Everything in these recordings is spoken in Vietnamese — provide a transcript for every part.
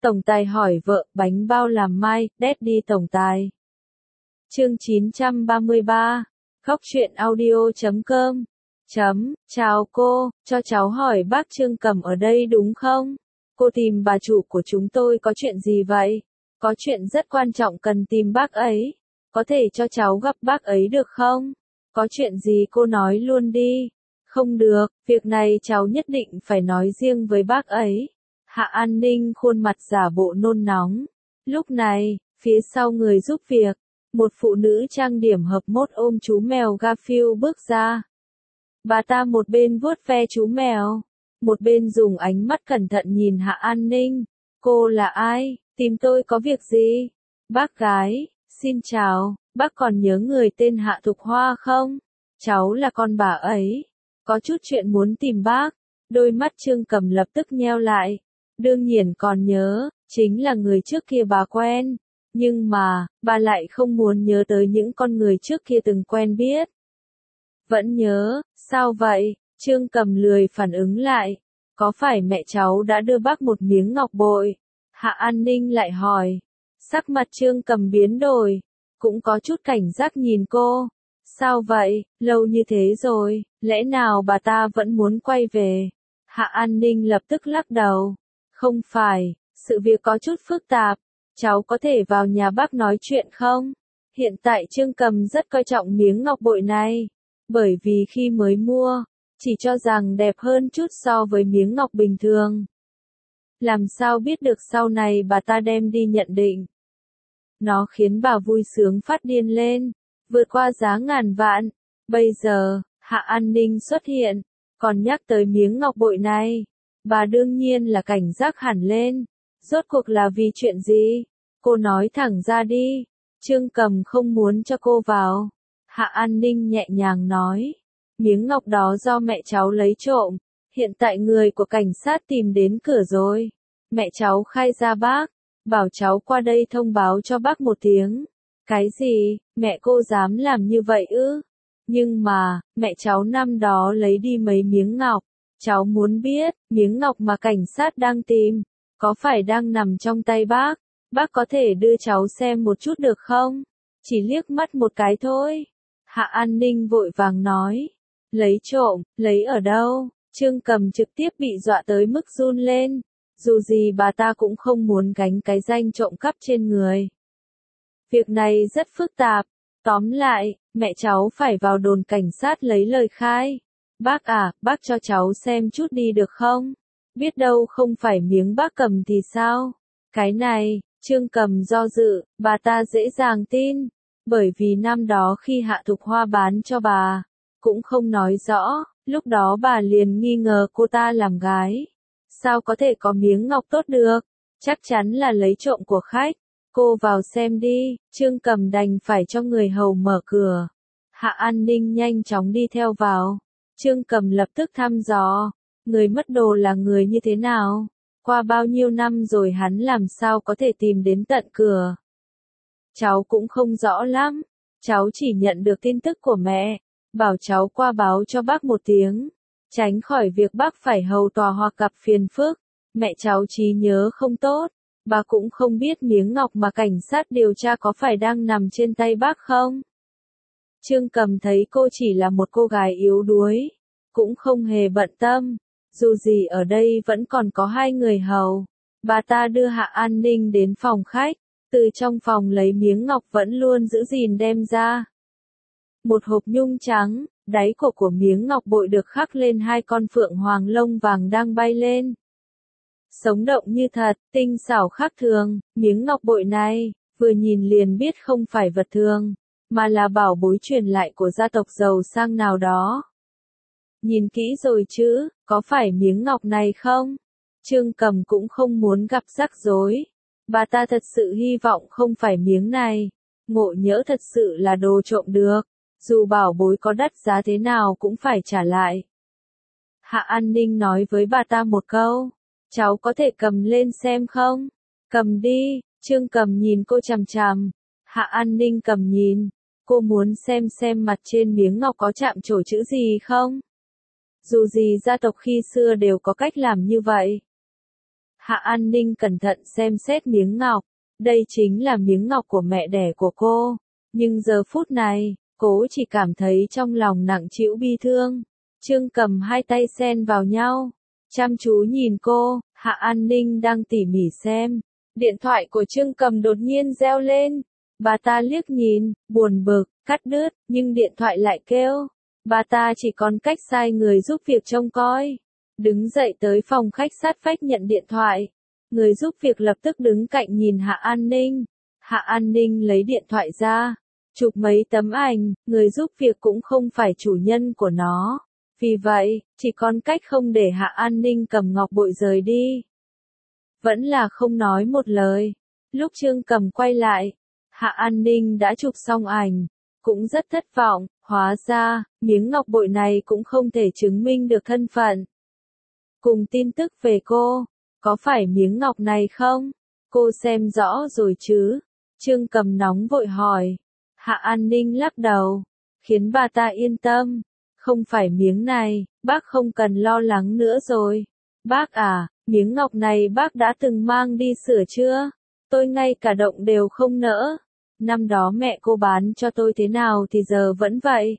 Tổng tài hỏi vợ, bánh bao làm mai, Daddy tổng tài. Chương 933, goctruyện audio.com. Chào cô, cho cháu hỏi bác Trương Cầm ở đây đúng không? Cô tìm bà chủ của chúng tôi có chuyện gì vậy? Có chuyện rất quan trọng cần tìm bác ấy. Có thể cho cháu gặp bác ấy được không? Có chuyện gì cô nói luôn đi. Không được, việc này cháu nhất định phải nói riêng với bác ấy. Hạ An Ninh khuôn mặt giả bộ nôn nóng. Lúc này, phía sau người giúp việc, một phụ nữ trang điểm hợp mốt ôm chú mèo Garfield bước ra. Bà ta một bên vuốt ve chú mèo, một bên dùng ánh mắt cẩn thận nhìn Hạ An Ninh. Cô là ai? Tìm tôi có việc gì? Bác gái, xin chào, bác còn nhớ người tên Hạ Thục Hoa không? Cháu là con bà ấy. Có chút chuyện muốn tìm bác. Đôi mắt Trương Cầm lập tức nheo lại. Đương nhiên còn nhớ, chính là người trước kia bà quen. Nhưng mà, bà lại không muốn nhớ tới những con người trước kia từng quen biết. Vẫn nhớ, sao vậy? Trương Cầm lười phản ứng lại. Có phải mẹ cháu đã đưa bác một miếng ngọc bội? Hạ An Ninh lại hỏi. Sắc mặt Trương Cầm biến đổi, cũng có chút cảnh giác nhìn cô. Sao vậy, lâu như thế rồi, lẽ nào bà ta vẫn muốn quay về? Hạ An Ninh lập tức lắc đầu. Không phải, sự việc có chút phức tạp. Cháu có thể vào nhà bác nói chuyện không? Hiện tại Trương Cầm rất coi trọng miếng ngọc bội này. Bởi vì khi mới mua, chỉ cho rằng đẹp hơn chút so với miếng ngọc bình thường. Làm sao biết được sau này bà ta đem đi nhận định. Nó khiến bà vui sướng phát điên lên, vượt qua giá ngàn vạn. Bây giờ, Hạ An Ninh xuất hiện, còn nhắc tới miếng ngọc bội này. Bà đương nhiên là cảnh giác hẳn lên. Rốt cuộc là vì chuyện gì? Cô nói thẳng ra đi. Trương Cầm không muốn cho cô vào. Hạ An Ninh nhẹ nhàng nói. Miếng ngọc đó do mẹ cháu lấy trộm. Hiện tại người của cảnh sát tìm đến cửa rồi. Mẹ cháu khai ra bác. Bảo cháu qua đây thông báo cho bác một tiếng. Cái gì? Mẹ cô dám làm như vậy ư? Nhưng mà, mẹ cháu năm đó lấy đi mấy miếng ngọc. Cháu muốn biết, miếng ngọc mà cảnh sát đang tìm, có phải đang nằm trong tay bác? Bác có thể đưa cháu xem một chút được không? Chỉ liếc mắt một cái thôi. Hạ An Ninh vội vàng nói. Lấy trộm, lấy ở đâu? Trương Cầm trực tiếp bị dọa tới mức run lên. Dù gì bà ta cũng không muốn gánh cái danh trộm cắp trên người. Việc này rất phức tạp. Tóm lại, mẹ cháu phải vào đồn cảnh sát lấy lời khai. Bác à, bác cho cháu xem chút đi được không? Biết đâu không phải miếng bác cầm thì sao? Cái này, Trương Cầm do dự, bà ta dễ dàng tin. Bởi vì năm đó khi Hạ Thục Hoa bán cho bà, cũng không nói rõ, lúc đó bà liền nghi ngờ cô ta làm gái. Sao có thể có miếng ngọc tốt được? Chắc chắn là lấy trộm của khách. Cô vào xem đi. Trương Cầm đành phải cho người hầu mở cửa. Hạ An Ninh nhanh chóng đi theo vào. Trương Cầm lập tức thăm dò. Người mất đồ là người như thế nào? Qua bao nhiêu năm rồi hắn làm sao có thể tìm đến tận cửa? Cháu cũng không rõ lắm. Cháu chỉ nhận được tin tức của mẹ. Bảo cháu qua báo cho bác một tiếng. Tránh khỏi việc bác phải hầu tòa hoặc gặp phiền phức. Mẹ cháu trí nhớ không tốt. Bà cũng không biết miếng ngọc mà cảnh sát điều tra có phải đang nằm trên tay bác không? Trương Cầm thấy cô chỉ là một cô gái yếu đuối. Cũng không hề bận tâm. Dù gì ở đây vẫn còn có hai người hầu. Bà ta đưa Hạ An Ninh đến phòng khách. Từ trong phòng lấy miếng ngọc vẫn luôn giữ gìn đem ra. Một hộp nhung trắng, đáy cổ của miếng ngọc bội được khắc lên hai con phượng hoàng lông vàng đang bay lên. Sống động như thật, tinh xảo khác thường, miếng ngọc bội này, vừa nhìn liền biết không phải vật thường, mà là bảo bối truyền lại của gia tộc giàu sang nào đó. Nhìn kỹ rồi chứ, có phải miếng ngọc này không? Trương Cầm cũng không muốn gặp rắc rối. Bà ta thật sự hy vọng không phải miếng này. Ngộ nhỡ thật sự là đồ trộm được. Dù bảo bối có đắt giá thế nào cũng phải trả lại. Hạ An Ninh nói với bà ta một câu. Cháu có thể cầm lên xem không? Cầm đi. Trương Cầm nhìn cô chằm chằm. Hạ An Ninh cầm nhìn. Cô muốn xem mặt trên miếng ngọc có chạm trổ chữ gì không? Dù gì gia tộc khi xưa đều có cách làm như vậy. Hạ An Ninh cẩn thận xem xét miếng ngọc. Đây chính là miếng ngọc của mẹ đẻ của cô. Nhưng giờ phút này, cô chỉ cảm thấy trong lòng nặng trĩu bi thương. Trương Cầm hai tay xen vào nhau, chăm chú nhìn cô. Hạ An Ninh đang tỉ mỉ xem. Điện thoại của Trương Cầm đột nhiên reo lên. Bà ta liếc nhìn, buồn bực, cắt đứt, nhưng điện thoại lại kêu. Bà ta chỉ còn cách sai người giúp việc trông coi. Đứng dậy tới phòng khách sát vách nhận điện thoại. Người giúp việc lập tức đứng cạnh nhìn Hạ An Ninh. Hạ An Ninh lấy điện thoại ra, chụp mấy tấm ảnh. Người giúp việc cũng không phải chủ nhân của nó. Vì vậy, chỉ còn cách không để Hạ An Ninh cầm ngọc bội rời đi. Vẫn là không nói một lời. Lúc Trương Cầm quay lại, Hạ An Ninh đã chụp xong ảnh. Cũng rất thất vọng, hóa ra, miếng ngọc bội này cũng không thể chứng minh được thân phận. Cùng tin tức về cô, có phải miếng ngọc này không? Cô xem rõ rồi chứ? Trương Cầm nóng vội hỏi. Hạ An Ninh lắc đầu, khiến bà ta yên tâm. Không phải miếng này, bác không cần lo lắng nữa rồi. Bác à, miếng ngọc này bác đã từng mang đi sửa chưa? Tôi ngay cả động đều không nỡ. Năm đó mẹ cô bán cho tôi thế nào thì giờ vẫn vậy.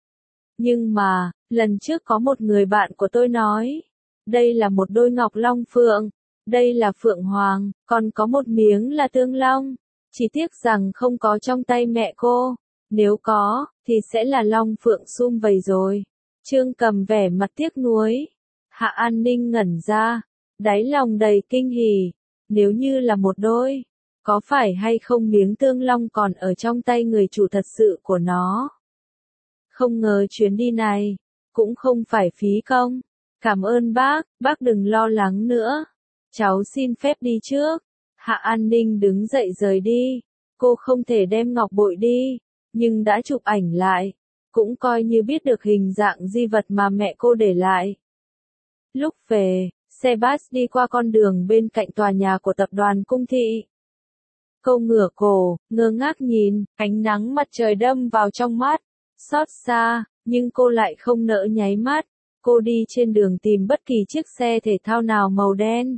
Nhưng mà, lần trước có một người bạn của tôi nói, đây là một đôi ngọc long phượng, đây là phượng hoàng, còn có một miếng là tương long. Chỉ tiếc rằng không có trong tay mẹ cô, nếu có, thì sẽ là long phượng sum vầy rồi. Trương Cầm vẻ mặt tiếc nuối. Hạ An Ninh ngẩn ra, đáy lòng đầy kinh hỉ. Nếu như là một đôi, có phải hay không miếng tương long còn ở trong tay người chủ thật sự của nó? Không ngờ chuyến đi này, cũng không phải phí công. Cảm ơn bác đừng lo lắng nữa. Cháu xin phép đi trước. Hạ An Ninh đứng dậy rời đi. Cô không thể đem ngọc bội đi, nhưng đã chụp ảnh lại. Cũng coi như biết được hình dạng di vật mà mẹ cô để lại. Lúc về, xe bus đi qua con đường bên cạnh tòa nhà của tập đoàn Cung Thị. Cô ngửa cổ, ngơ ngác nhìn, ánh nắng mặt trời đâm vào trong mắt. Xót xa, nhưng cô lại không nỡ nháy mắt. Cô đi trên đường tìm bất kỳ chiếc xe thể thao nào màu đen.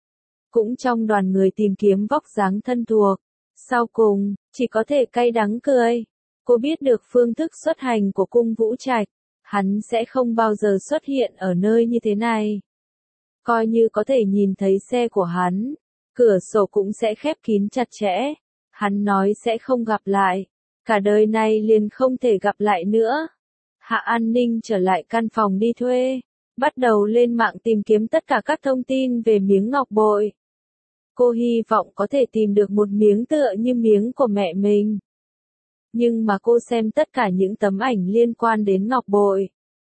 Cũng trong đoàn người tìm kiếm vóc dáng thân thuộc. Sau cùng, chỉ có thể cay đắng cười. Cô biết được phương thức xuất hành của Cung Vũ Trạch. Hắn sẽ không bao giờ xuất hiện ở nơi như thế này. Coi như có thể nhìn thấy xe của hắn, cửa sổ cũng sẽ khép kín chặt chẽ. Hắn nói sẽ không gặp lại. Cả đời này liền không thể gặp lại nữa. Hạ An Ninh trở lại căn phòng đi thuê. Bắt đầu lên mạng tìm kiếm tất cả các thông tin về miếng ngọc bội. Cô hy vọng có thể tìm được một miếng tựa như miếng của mẹ mình. Nhưng mà cô xem tất cả những tấm ảnh liên quan đến ngọc bội.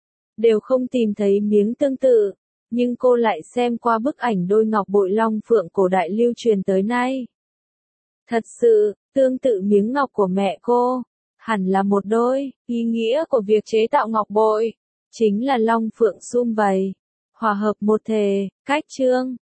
Đều không tìm thấy miếng tương tự. Nhưng cô lại xem qua bức ảnh đôi ngọc bội long phượng cổ đại lưu truyền tới nay. Thật sự, tương tự miếng ngọc của mẹ cô. Hẳn là một đôi. Ý nghĩa của việc chế tạo ngọc bội chính là long phượng sum vầy, hòa hợp một thể. Cách chương